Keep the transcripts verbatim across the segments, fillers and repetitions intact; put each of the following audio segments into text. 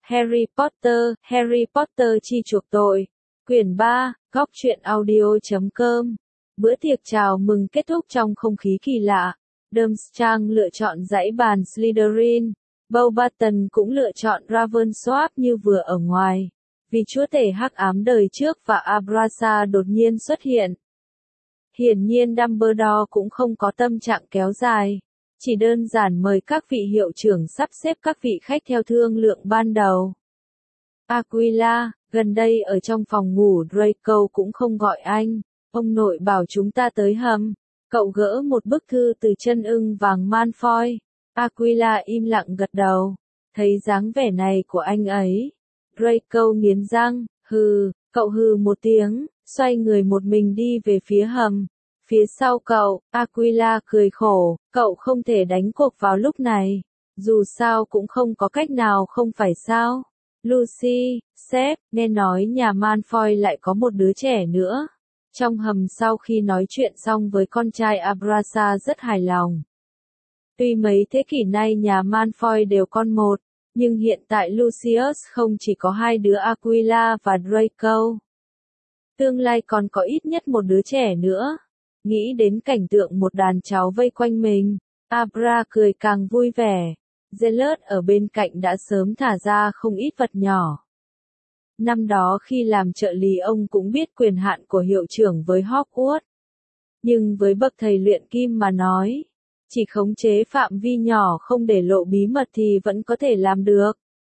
Harry Potter, Harry Potter chi chuộc tội. Quyển ba, góc truyện audio chấm com. Bữa tiệc chào mừng kết thúc trong không khí kỳ lạ. Durmstrang lựa chọn dãy bàn Slytherin. Beauxbaton cũng lựa chọn Ravensworth như vừa ở ngoài. Vì chúa tể hắc ám đời trước và Abrasa đột nhiên xuất hiện. Hiển nhiên Dumbledore cũng không có tâm trạng kéo dài. Chỉ đơn giản mời các vị hiệu trưởng sắp xếp các vị khách theo thương lượng ban đầu. Aquila, gần đây ở trong phòng ngủ Draco cũng không gọi anh. Ông nội bảo chúng ta tới hầm. Cậu gỡ một bức thư từ chân ưng vàng Malfoy. Aquila im lặng gật đầu. Thấy dáng vẻ này của anh ấy. Draco nghiến răng, hừ, cậu hừ một tiếng, xoay người một mình đi về phía hầm. Phía sau cậu, Aquila cười khổ, cậu không thể đánh cuộc vào lúc này. Dù sao cũng không có cách nào không phải sao. Lucy, sếp, nghe nói nhà Malfoy lại có một đứa trẻ nữa. Trong hầm sau khi nói chuyện xong với con trai Abrasa rất hài lòng. Tuy mấy thế kỷ nay nhà Malfoy đều con một, nhưng hiện tại Lucius không chỉ có hai đứa Aquila và Draco. Tương lai còn có ít nhất một đứa trẻ nữa. Nghĩ đến cảnh tượng một đàn cháu vây quanh mình, Abra cười càng vui vẻ. Zealot ở bên cạnh đã sớm thả ra không ít vật nhỏ. Năm đó khi làm trợ lý ông cũng biết quyền hạn của hiệu trưởng với Hogwarts. Nhưng với bậc thầy luyện kim mà nói, chỉ khống chế phạm vi nhỏ không để lộ bí mật thì vẫn có thể làm được.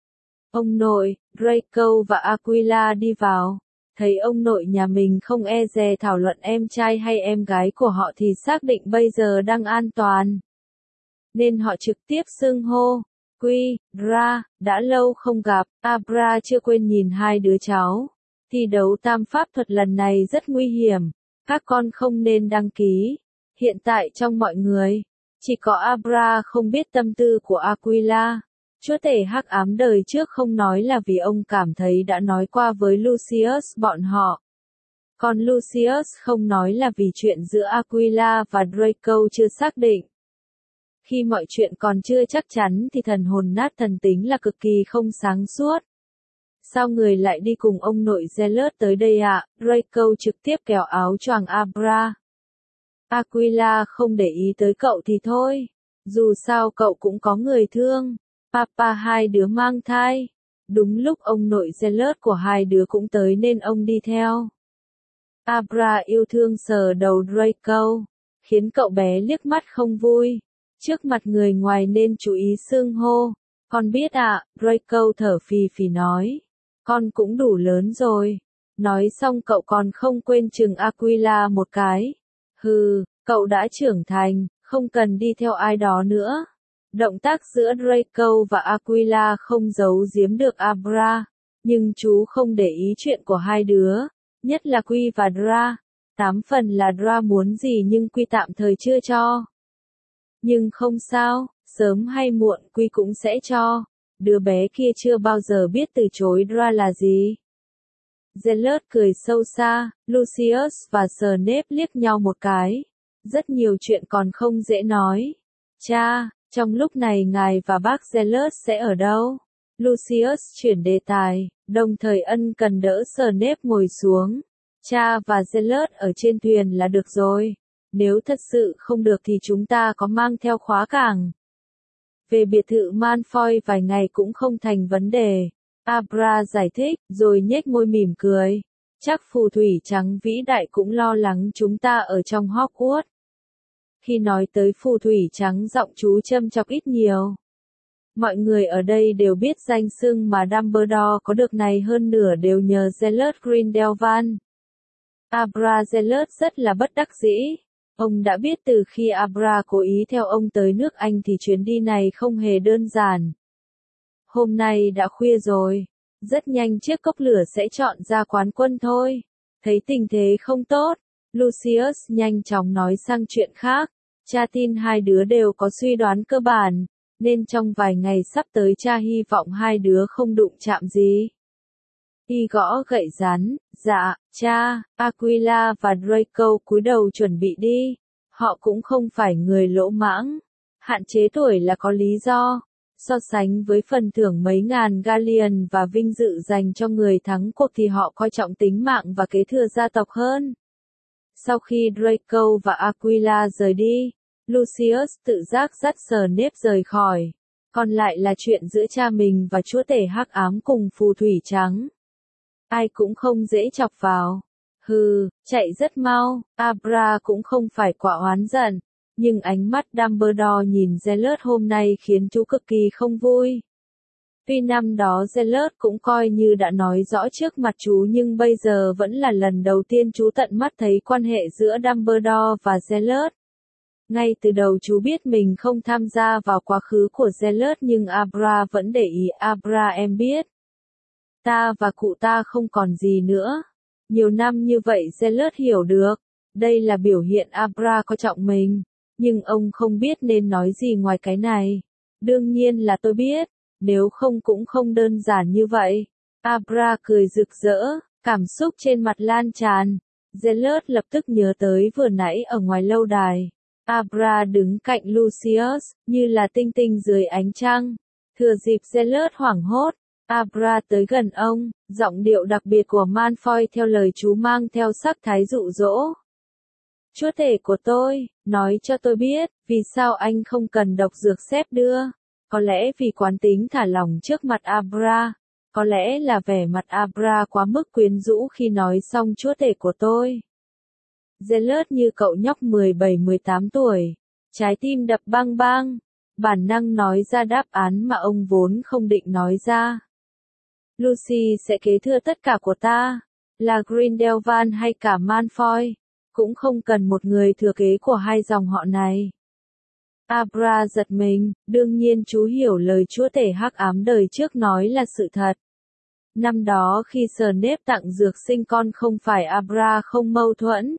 Ông nội, Draco và Aquila đi vào. Thấy ông nội nhà mình không e dè thảo luận em trai hay em gái của họ thì xác định bây giờ đang an toàn. Nên họ trực tiếp xưng hô. Quy, Ra, đã lâu không gặp, Abra chưa quên nhìn hai đứa cháu. Thi đấu tam pháp thuật lần này rất nguy hiểm, các con không nên đăng ký. Hiện tại trong mọi người, chỉ có Abra không biết tâm tư của Aquila. Chúa tể hắc ám đời trước không nói là vì ông cảm thấy đã nói qua với Lucius bọn họ. Còn Lucius không nói là vì chuyện giữa Aquila và Draco chưa xác định. Khi mọi chuyện còn chưa chắc chắn thì thần hồn nát thần tính là cực kỳ không sáng suốt. Sao người lại đi cùng ông nội Zealot tới đây ạ? À? Draco trực tiếp kéo áo choàng Abra. Aquila không để ý tới cậu thì thôi. Dù sao cậu cũng có người thương. Papa hai đứa mang thai. Đúng lúc ông nội Zealot của hai đứa cũng tới nên ông đi theo. Abra yêu thương sờ đầu Draco, khiến cậu bé liếc mắt không vui. Trước mặt người ngoài nên chú ý xưng hô. Con biết ạ, à, Draco thở phì phì nói. Con cũng đủ lớn rồi. Nói xong cậu còn không quên chừng Aquila một cái. Hừ, cậu đã trưởng thành, không cần đi theo ai đó nữa. Động tác giữa Draco và Aquila không giấu giếm được Abra. Nhưng chú không để ý chuyện của hai đứa. Nhất là Quy và Dra. Tám phần là Dra muốn gì nhưng Quy tạm thời chưa cho. Nhưng không sao, sớm hay muộn Quy cũng sẽ cho. Đứa bé kia chưa bao giờ biết từ chối Dra là gì. Zealot cười sâu xa, Lucius và Snape liếc nhau một cái. Rất nhiều chuyện còn không dễ nói. Cha, trong lúc này ngài và bác Zealot sẽ ở đâu? Lucius chuyển đề tài, đồng thời ân cần đỡ Snape ngồi xuống. Cha và Zealot ở trên thuyền là được rồi. Nếu thật sự không được thì chúng ta có mang theo khóa cảng. Về biệt thự Malfoy vài ngày cũng không thành vấn đề. Abra giải thích, rồi nhếch môi mỉm cười. Chắc phù thủy trắng vĩ đại cũng lo lắng chúng ta ở trong Hogwarts. Khi nói tới phù thủy trắng giọng chú châm chọc ít nhiều. Mọi người ở đây đều biết danh xưng mà Dumbledore có được này hơn nửa đều nhờ Zealot Grindelwald. Abra Zealot rất là bất đắc dĩ. Ông đã biết từ khi Abra cố ý theo ông tới nước Anh thì chuyến đi này không hề đơn giản. Hôm nay đã khuya rồi. Rất nhanh chiếc cốc lửa sẽ chọn ra quán quân thôi. Thấy tình thế không tốt, Lucius nhanh chóng nói sang chuyện khác. Cha tin hai đứa đều có suy đoán cơ bản, nên trong vài ngày sắp tới cha hy vọng hai đứa không đụng chạm gì. Y gõ gậy rắn, dạ, cha, Aquila và Draco cúi đầu chuẩn bị đi. Họ cũng không phải người lỗ mãng. Hạn chế tuổi là có lý do. So sánh với phần thưởng mấy ngàn galleon và vinh dự dành cho người thắng cuộc thì họ coi trọng tính mạng và kế thừa gia tộc hơn. Sau khi Draco và Aquila rời đi, Lucius tự giác dắt Snape rời khỏi. Còn lại là chuyện giữa cha mình và chúa tể hắc ám cùng phù thủy trắng. Ai cũng không dễ chọc vào. Hừ, chạy rất mau, Abra cũng không phải quả oán giận. Nhưng ánh mắt Dumbledore nhìn Zealot hôm nay khiến chú cực kỳ không vui. Tuy năm đó Zealot cũng coi như đã nói rõ trước mặt chú nhưng bây giờ vẫn là lần đầu tiên chú tận mắt thấy quan hệ giữa Dumbledore và Zealot. Ngay từ đầu chú biết mình không tham gia vào quá khứ của Zealot nhưng Abra vẫn để ý. Abra em biết. Ta và cụ ta không còn gì nữa. Nhiều năm như vậy Zealot hiểu được. Đây là biểu hiện Abra coi trọng mình. Nhưng ông không biết nên nói gì ngoài cái này. Đương nhiên là tôi biết. Nếu không cũng không đơn giản như vậy. Abra cười rực rỡ. Cảm xúc trên mặt lan tràn. Zealot lập tức nhớ tới vừa nãy ở ngoài lâu đài. Abra đứng cạnh Lucius, như là tinh tinh dưới ánh trăng. Thừa dịp Zealot hoảng hốt, Abra tới gần ông, giọng điệu đặc biệt của Malfoy theo lời chú mang theo sắc thái dụ dỗ. Chúa tể của tôi, nói cho tôi biết, vì sao anh không cần độc dược xếp đưa. Có lẽ vì quán tính thả lỏng trước mặt Abra. Có lẽ là vẻ mặt Abra quá mức quyến rũ khi nói xong chúa tể của tôi. Zealot như cậu nhóc mười bảy mười tám tuổi. Trái tim đập bang bang. Bản năng nói ra đáp án mà ông vốn không định nói ra. Lucy sẽ kế thừa tất cả của ta. Là Grindelwald hay cả Malfoy. Cũng không cần một người thừa kế của hai dòng họ này. Abra giật mình, đương nhiên chú hiểu lời chúa tể hắc ám đời trước nói là sự thật. Năm đó khi Snape tặng dược sinh con không phải Abra không mâu thuẫn.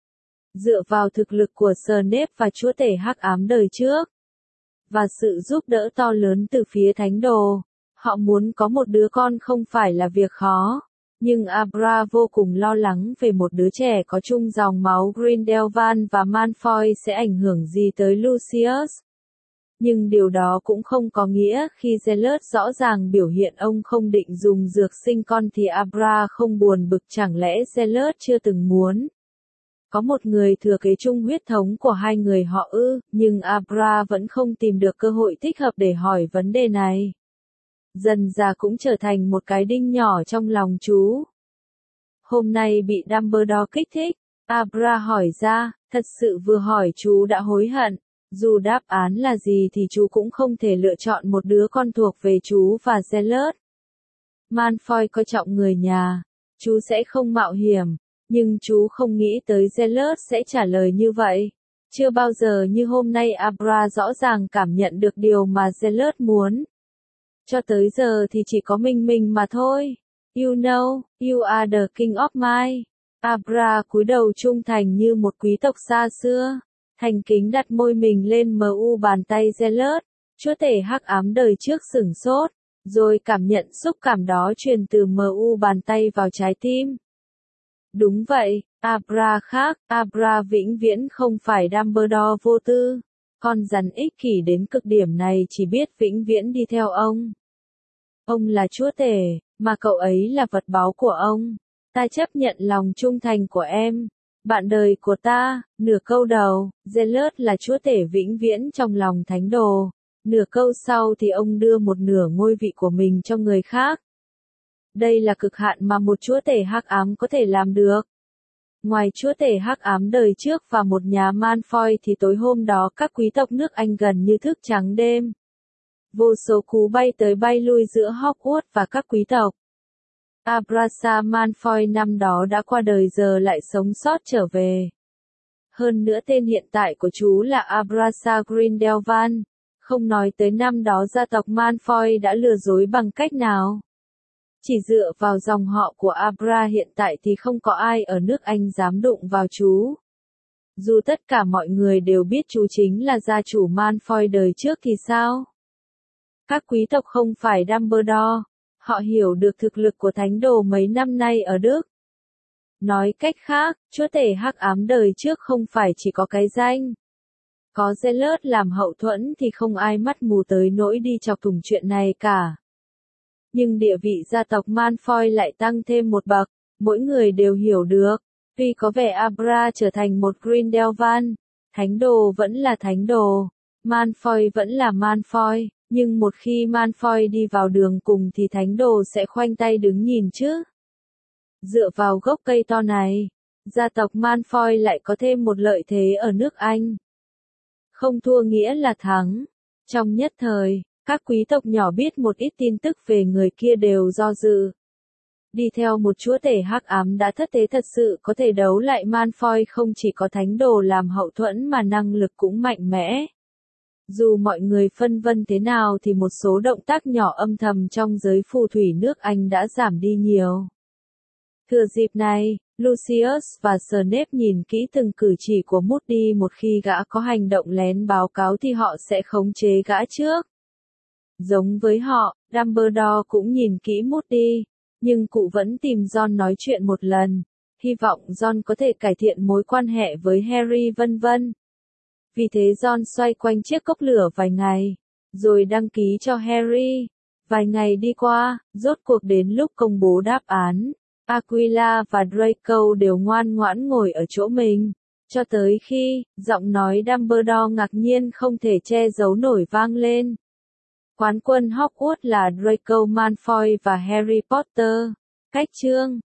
Dựa vào thực lực của Snape và chúa tể hắc ám đời trước, và sự giúp đỡ to lớn từ phía thánh đồ, họ muốn có một đứa con không phải là việc khó. Nhưng Abra vô cùng lo lắng về một đứa trẻ có chung dòng máu Grindelwald và Malfoy sẽ ảnh hưởng gì tới Lucius. Nhưng điều đó cũng không có nghĩa khi Zealot rõ ràng biểu hiện ông không định dùng dược sinh con thì Abra không buồn bực, chẳng lẽ Zealot chưa từng muốn có một người thừa kế chung huyết thống của hai người họ ư, nhưng Abra vẫn không tìm được cơ hội thích hợp để hỏi vấn đề này. Dần dà cũng trở thành một cái đinh nhỏ trong lòng chú. Hôm nay bị Dumbledore kích thích, Abra hỏi ra, thật sự vừa hỏi chú đã hối hận. Dù đáp án là gì thì chú cũng không thể lựa chọn một đứa con thuộc về chú và Zealot. Malfoy coi trọng người nhà, chú sẽ không mạo hiểm, nhưng chú không nghĩ tới Zealot sẽ trả lời như vậy. Chưa bao giờ như hôm nay Abra rõ ràng cảm nhận được điều mà Zealot muốn. Cho tới giờ thì chỉ có mình mình mà thôi. You know, you are the king of my. Abra cúi đầu trung thành như một quý tộc xa xưa. Thành kính đặt môi mình lên mu bàn tay Zealot. Chúa tể hắc ám đời trước sửng sốt, rồi cảm nhận xúc cảm đó truyền từ mu bàn tay vào trái tim. Đúng vậy, Abra khác, Abra vĩnh viễn không phải Dumbledore vô tư. Con rắn ích kỷ đến cực điểm này chỉ biết vĩnh viễn đi theo ông. Ông là chúa tể, mà cậu ấy là vật báu của ông. Ta chấp nhận lòng trung thành của em. Bạn đời của ta, nửa câu đầu, Zealot là chúa tể vĩnh viễn trong lòng thánh đồ. Nửa câu sau thì ông đưa một nửa ngôi vị của mình cho người khác. Đây là cực hạn mà một chúa tể hắc ám có thể làm được. Ngoài chúa tể hắc ám đời trước và một nhà Malfoy thì tối hôm đó các quý tộc nước Anh gần như thức trắng đêm. Vô số cú bay tới bay lui giữa Hogwarts và các quý tộc. Abrasa Malfoy năm đó đã qua đời giờ lại sống sót trở về. Hơn nữa tên hiện tại của chú là Abrasa Grindelwald. Không nói tới năm đó gia tộc Malfoy đã lừa dối bằng cách nào. Chỉ dựa vào dòng họ của Abra hiện tại thì không có ai ở nước Anh dám đụng vào chú. Dù tất cả mọi người đều biết chú chính là gia chủ Malfoy đời trước thì sao? Các quý tộc không phải Dumbledore. Họ hiểu được thực lực của thánh đồ mấy năm nay ở Đức. Nói cách khác, chúa tể hắc ám đời trước không phải chỉ có cái danh. Có Zealot làm hậu thuẫn thì không ai mắt mù tới nỗi đi chọc thủng chuyện này cả. Nhưng địa vị gia tộc Malfoy lại tăng thêm một bậc, mỗi người đều hiểu được. Tuy có vẻ Abra trở thành một Grindelwald, thánh đồ vẫn là thánh đồ, Malfoy vẫn là Malfoy, nhưng một khi Malfoy đi vào đường cùng thì thánh đồ sẽ khoanh tay đứng nhìn chứ. Dựa vào gốc cây to này, gia tộc Malfoy lại có thêm một lợi thế ở nước Anh. Không thua nghĩa là thắng. Trong nhất thời, các quý tộc nhỏ biết một ít tin tức về người kia đều do dự. Đi theo một chúa tể hắc ám đã thất thế thật sự có thể đấu lại Malfoy không chỉ có thánh đồ làm hậu thuẫn mà năng lực cũng mạnh mẽ. Dù mọi người phân vân thế nào thì một số động tác nhỏ âm thầm trong giới phù thủy nước Anh đã giảm đi nhiều. Thừa dịp này, Lucius và Snape nhìn kỹ từng cử chỉ của Moody, một khi gã có hành động lén báo cáo thì họ sẽ khống chế gã trước. Giống với họ, Dumbledore cũng nhìn kỹ Moody, nhưng cụ vẫn tìm Ron nói chuyện một lần, hy vọng Ron có thể cải thiện mối quan hệ với Harry vân vân. Vì thế Ron xoay quanh chiếc cốc lửa vài ngày, rồi đăng ký cho Harry. Vài ngày đi qua, rốt cuộc đến lúc công bố đáp án. Aquila và Draco đều ngoan ngoãn ngồi ở chỗ mình, cho tới khi, giọng nói Dumbledore ngạc nhiên không thể che giấu nổi vang lên. Quán quân Hogwarts là Draco Malfoy và Harry Potter. Cách chương